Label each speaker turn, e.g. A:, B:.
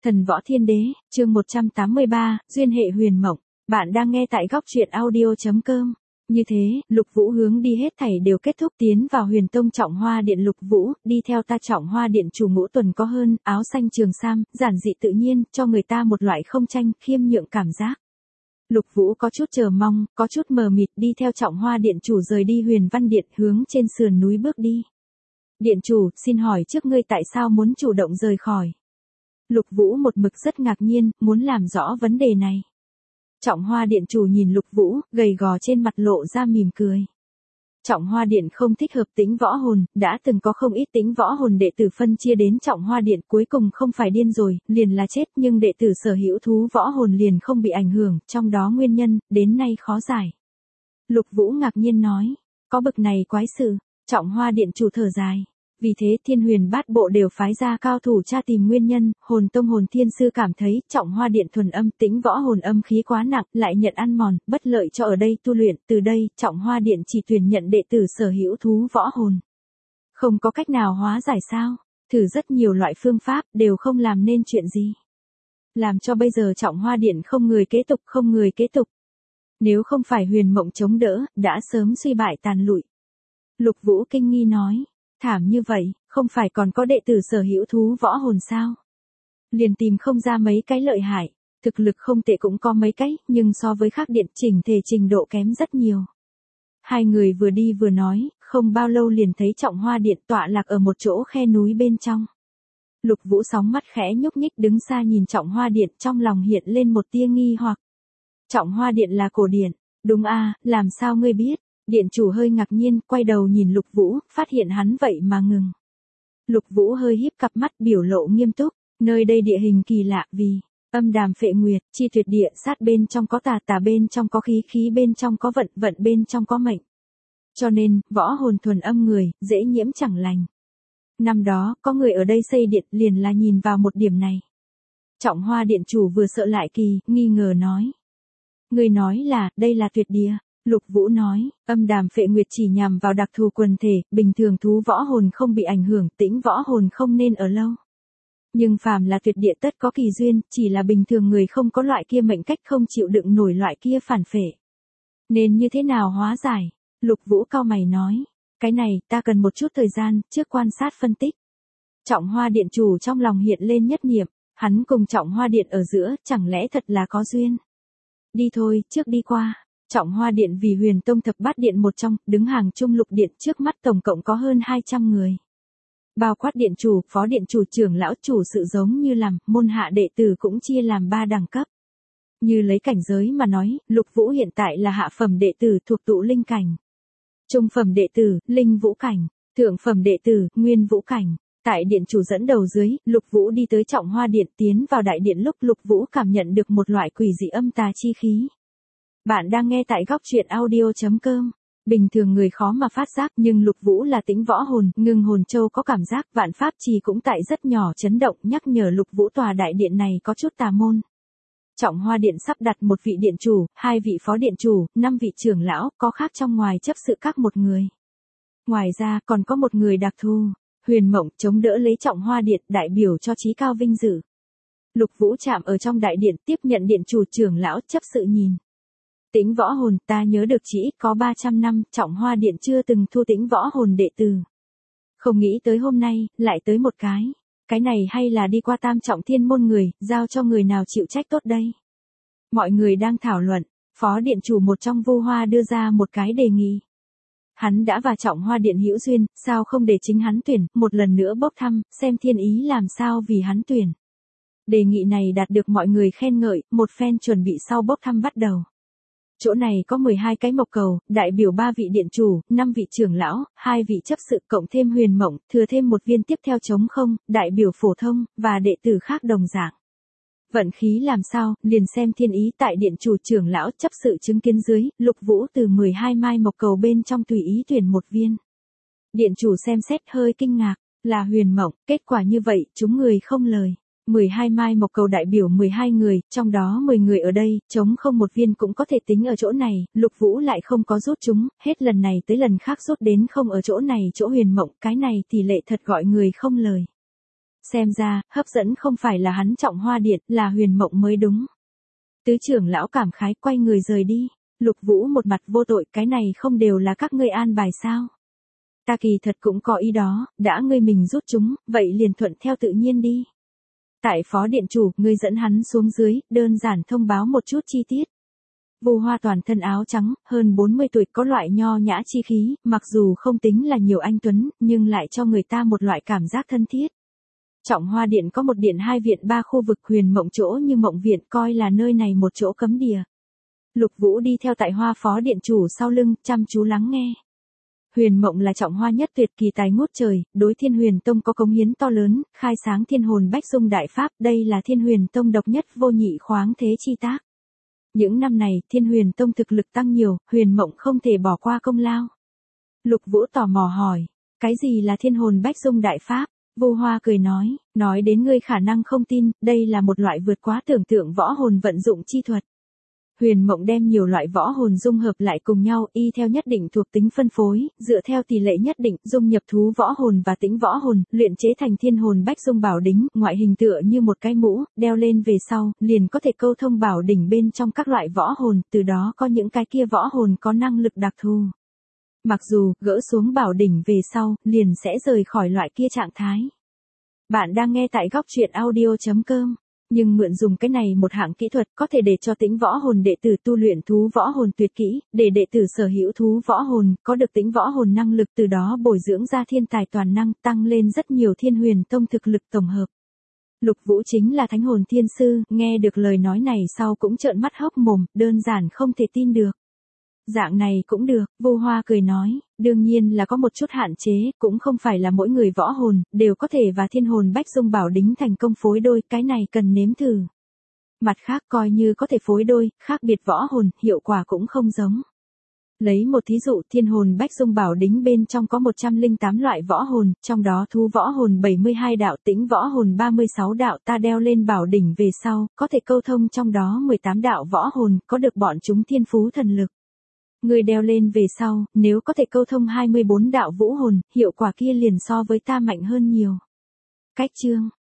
A: Thần Võ Thiên Đế, chương 183, Duyên hệ huyền mộng. Bạn đang nghe tại góc truyện audio.com. Như thế, Lục Vũ hướng đi hết thảy đều kết thúc, tiến vào Huyền Tông Trọng Hoa Điện. Lục Vũ, đi theo ta. Trọng Hoa Điện chủ Ngũ Tuần có hơn, áo xanh trường sam, giản dị tự nhiên, cho người ta một loại không tranh, khiêm nhượng cảm giác. Lục Vũ có chút chờ mong, có chút mờ mịt, đi theo Trọng Hoa Điện chủ rời đi Huyền Văn Điện, hướng trên sườn núi bước đi. Điện chủ, xin hỏi trước ngươi tại sao muốn chủ động rời khỏi? Lục Vũ một mực rất ngạc nhiên, muốn làm rõ vấn đề này. Trọng Hoa Điện chủ nhìn Lục Vũ, gầy gò trên mặt lộ ra mỉm cười. Trọng Hoa Điện không thích hợp Tĩnh Võ Hồn, đã từng có không ít Tĩnh Võ Hồn đệ tử phân chia đến Trọng Hoa Điện, cuối cùng không phải điên rồi, liền là chết, nhưng đệ tử sở hữu thú võ hồn liền không bị ảnh hưởng, trong đó nguyên nhân, đến nay khó giải. Lục Vũ ngạc nhiên nói, có bực này quái sự. Trọng Hoa Điện chủ thở dài. Vì thế Thiên Huyền Bát Bộ đều phái ra cao thủ tra tìm nguyên nhân. Hồn Tông Hồn Thiên Sư cảm thấy Trọng Hoa Điện thuần âm Tĩnh Võ Hồn âm khí quá nặng, lại nhận ăn mòn, bất lợi cho ở đây tu luyện. Từ đây, Trọng Hoa Điện chỉ tuyển nhận đệ tử sở hữu thú võ hồn. Không có cách nào hóa giải sao? Thử rất nhiều loại phương pháp, đều không làm nên chuyện gì. Làm cho bây giờ Trọng Hoa Điện không người kế tục. Nếu không phải Huyền Mộng chống đỡ, đã sớm suy bại tàn lụi. Lục Vũ kinh nghi nói. Thảm như vậy, không phải còn có đệ tử sở hữu thú võ hồn sao? Liền tìm không ra mấy cái lợi hại, thực lực không tệ cũng có mấy cái, nhưng so với khác điện chỉnh thể trình độ kém rất nhiều. Hai người vừa đi vừa nói, không bao lâu liền thấy Trọng Hoa Điện tọa lạc ở một chỗ khe núi bên trong. Lục Vũ sóng mắt khẽ nhúc nhích đứng xa nhìn Trọng Hoa Điện, trong lòng hiện lên một tia nghi hoặc. Trọng Hoa Điện là cổ điện, đúng a, làm sao ngươi biết? Điện chủ hơi ngạc nhiên, quay đầu nhìn Lục Vũ, phát hiện hắn vậy mà ngừng. Lục Vũ hơi híp cặp mắt, biểu lộ nghiêm túc, nơi đây địa hình kỳ lạ, vì âm đàm phệ nguyệt, chi tuyệt địa, sát bên trong có tà, tà bên trong có khí, khí bên trong có vận, vận bên trong có mệnh. Cho nên, võ hồn thuần âm người, dễ nhiễm chẳng lành. Năm đó, có người ở đây xây điện liền là nhìn vào một điểm này. Trọng Hoa Điện chủ vừa sợ lại kỳ, nghi ngờ nói. Người nói là, đây là tuyệt địa. Lục Vũ nói, âm đàm phệ nguyệt chỉ nhằm vào đặc thù quần thể, bình thường thú võ hồn không bị ảnh hưởng, Tĩnh võ hồn không nên ở lâu. Nhưng phàm là tuyệt địa tất có kỳ duyên, chỉ là bình thường người không có loại kia mệnh cách không chịu đựng nổi loại kia phản phệ. Nên như thế nào hóa giải? Lục Vũ cau mày nói, cái này ta cần một chút thời gian, trước quan sát phân tích. Trọng Hoa Điện chủ trong lòng hiện lên nhất niệm, hắn cùng Trọng Hoa Điện ở giữa, chẳng lẽ thật là có duyên? Đi thôi, trước đi qua. Trọng Hoa Điện vì Huyền Tông thập bát điện một trong, đứng hàng chung lục điện, trước mắt tổng cộng có hơn 200 người. Bao quát điện chủ, phó điện chủ, trưởng lão, chủ sự giống như làm, môn hạ đệ tử cũng chia làm 3 đẳng cấp. Như lấy cảnh giới mà nói, Lục Vũ hiện tại là hạ phẩm đệ tử thuộc tụ linh cảnh. Trung phẩm đệ tử, linh vũ cảnh. Thượng phẩm đệ tử, nguyên vũ cảnh. Tại điện chủ dẫn đầu dưới, Lục Vũ đi tới Trọng Hoa Điện, tiến vào đại điện lúc Lục Vũ cảm nhận được một loại quỷ dị âm tà chi khí. Bạn đang nghe tại góc truyện audio.com. Bình thường người khó mà phát giác, nhưng Lục Vũ là Tĩnh võ hồn, ngưng hồn châu có cảm giác, vạn pháp trì cũng tại rất nhỏ chấn động, nhắc nhở Lục Vũ tòa đại điện này có chút tà môn. Trọng Hoa Điện sắp đặt một vị điện chủ, 2 vị phó điện chủ, 5 vị trưởng lão, có khác trong ngoài chấp sự các một người. Ngoài ra, còn có một người đặc thù, Huyền Mộng, chống đỡ lấy Trọng Hoa Điện, đại biểu cho chí cao vinh dự. Lục Vũ chạm ở trong đại điện, tiếp nhận điện chủ, trưởng lão, chấp sự nhìn. Tĩnh võ hồn, ta nhớ được chỉ có 300 năm, Trọng Hoa Điện chưa từng thu Tĩnh võ hồn đệ tử. Không nghĩ tới hôm nay, lại tới một cái. Cái này hay là đi qua tam trọng thiên môn người, giao cho người nào chịu trách tốt đây? Mọi người đang thảo luận, phó điện chủ một trong Vu Hoa đưa ra một cái đề nghị. Hắn đã và Trọng Hoa Điện hữu duyên, sao không để chính hắn tuyển, một lần nữa bốc thăm, xem thiên ý làm sao vì hắn tuyển. Đề nghị này đạt được mọi người khen ngợi, một phen chuẩn bị sau bốc thăm bắt đầu. Chỗ này có 12 cái mộc cầu, đại biểu 3 vị điện chủ, 5 vị trưởng lão, 2 vị chấp sự, cộng thêm Huyền Mộng, thừa thêm một viên tiếp theo trống không, đại biểu phổ thông, và đệ tử khác đồng dạng. Vận khí làm sao, liền xem thiên ý. Tại điện chủ, trưởng lão, chấp sự chứng kiến dưới, Lục Vũ từ 12 mai mộc cầu bên trong tùy ý tuyển một viên. Điện chủ xem xét hơi kinh ngạc, là Huyền Mộng, kết quả như vậy, chúng người không lời. 12 mai mộc cầu đại biểu 12 người, trong đó 10 người ở đây, trống không một viên cũng có thể tính ở chỗ này, Lục Vũ lại không có rút chúng, hết lần này tới lần khác rút đến không ở chỗ này, chỗ Huyền Mộng, cái này tỷ lệ thật gọi người không lời. Xem ra, hấp dẫn không phải là hắn Trọng Hoa Điện, là Huyền Mộng mới đúng. Tứ trưởng lão cảm khái quay người rời đi. Lục Vũ một mặt vô tội, cái này không đều là các ngươi an bài sao? Ta kỳ thật cũng có ý đó, đã ngươi mình rút chúng, vậy liền thuận theo tự nhiên đi. Tại phó điện chủ, ngươi dẫn hắn xuống dưới, đơn giản thông báo một chút chi tiết. Vu Hoa toàn thân áo trắng, hơn 40 tuổi, có loại nho nhã chi khí, mặc dù không tính là nhiều anh tuấn, nhưng lại cho người ta một loại cảm giác thân thiết. Trọng Hoa Điện có một điện hai viện ba khu vực, Huyền Mộng chỗ như Mộng Viện, coi là nơi này một chỗ cấm địa. Lục Vũ đi theo tại Hoa phó điện chủ sau lưng, chăm chú lắng nghe. Huyền Mộng là Trọng Hoa nhất tuyệt kỳ tài ngút trời, đối Thiên Huyền Tông có cống hiến to lớn, khai sáng Thiên Hồn Bách Dung đại pháp, đây là Thiên Huyền Tông độc nhất vô nhị khoáng thế chi tác. Những năm này, Thiên Huyền Tông thực lực tăng nhiều, Huyền Mộng không thể bỏ qua công lao. Lục Vũ tò mò hỏi, cái gì là Thiên Hồn Bách Dung đại pháp? Vu Hoa cười nói đến ngươi khả năng không tin, đây là một loại vượt quá tưởng tượng võ hồn vận dụng chi thuật. Huyền Mộng đem nhiều loại võ hồn dung hợp lại cùng nhau, y theo nhất định thuộc tính phân phối, dựa theo tỷ lệ nhất định, dung nhập thú võ hồn và tĩnh võ hồn, luyện chế thành Thiên Hồn Bách Dung bảo đính, ngoại hình tựa như một cái mũ, đeo lên về sau, liền có thể câu thông bảo đỉnh bên trong các loại võ hồn, từ đó có những cái kia võ hồn có năng lực đặc thù. Mặc dù, gỡ xuống bảo đỉnh về sau, liền sẽ rời khỏi loại kia trạng thái. Bạn đang nghe tại Góc Truyện Audio.com. Nhưng mượn dùng cái này một hạng kỹ thuật có thể để cho tĩnh võ hồn đệ tử tu luyện thú võ hồn tuyệt kỹ, để đệ tử sở hữu thú võ hồn, có được tĩnh võ hồn năng lực, từ đó bồi dưỡng ra thiên tài toàn năng, tăng lên rất nhiều Thiên Huyền Tông thực lực tổng hợp. Lục Vũ chính là thánh hồn thiên sư, nghe được lời nói này sau cũng trợn mắt hốc mồm, đơn giản không thể tin được. Dạng này cũng được, Vu Hoa cười nói, đương nhiên là có một chút hạn chế, cũng không phải là mỗi người võ hồn, đều có thể và Thiên Hồn Bách Dung bảo đính thành công phối đôi, cái này cần nếm thử. Mặt khác coi như có thể phối đôi, khác biệt võ hồn, hiệu quả cũng không giống. Lấy một thí dụ, Thiên Hồn Bách Dung bảo đính bên trong có 108 loại võ hồn, trong đó thú võ hồn 72 đạo, tĩnh võ hồn 36 đạo, ta đeo lên bảo đỉnh về sau, có thể câu thông trong đó 18 đạo võ hồn, có được bọn chúng thiên phú thần lực. Người đeo lên về sau, nếu có thể câu thông 24 đạo vũ hồn, hiệu quả kia liền so với ta mạnh hơn nhiều. Cách chương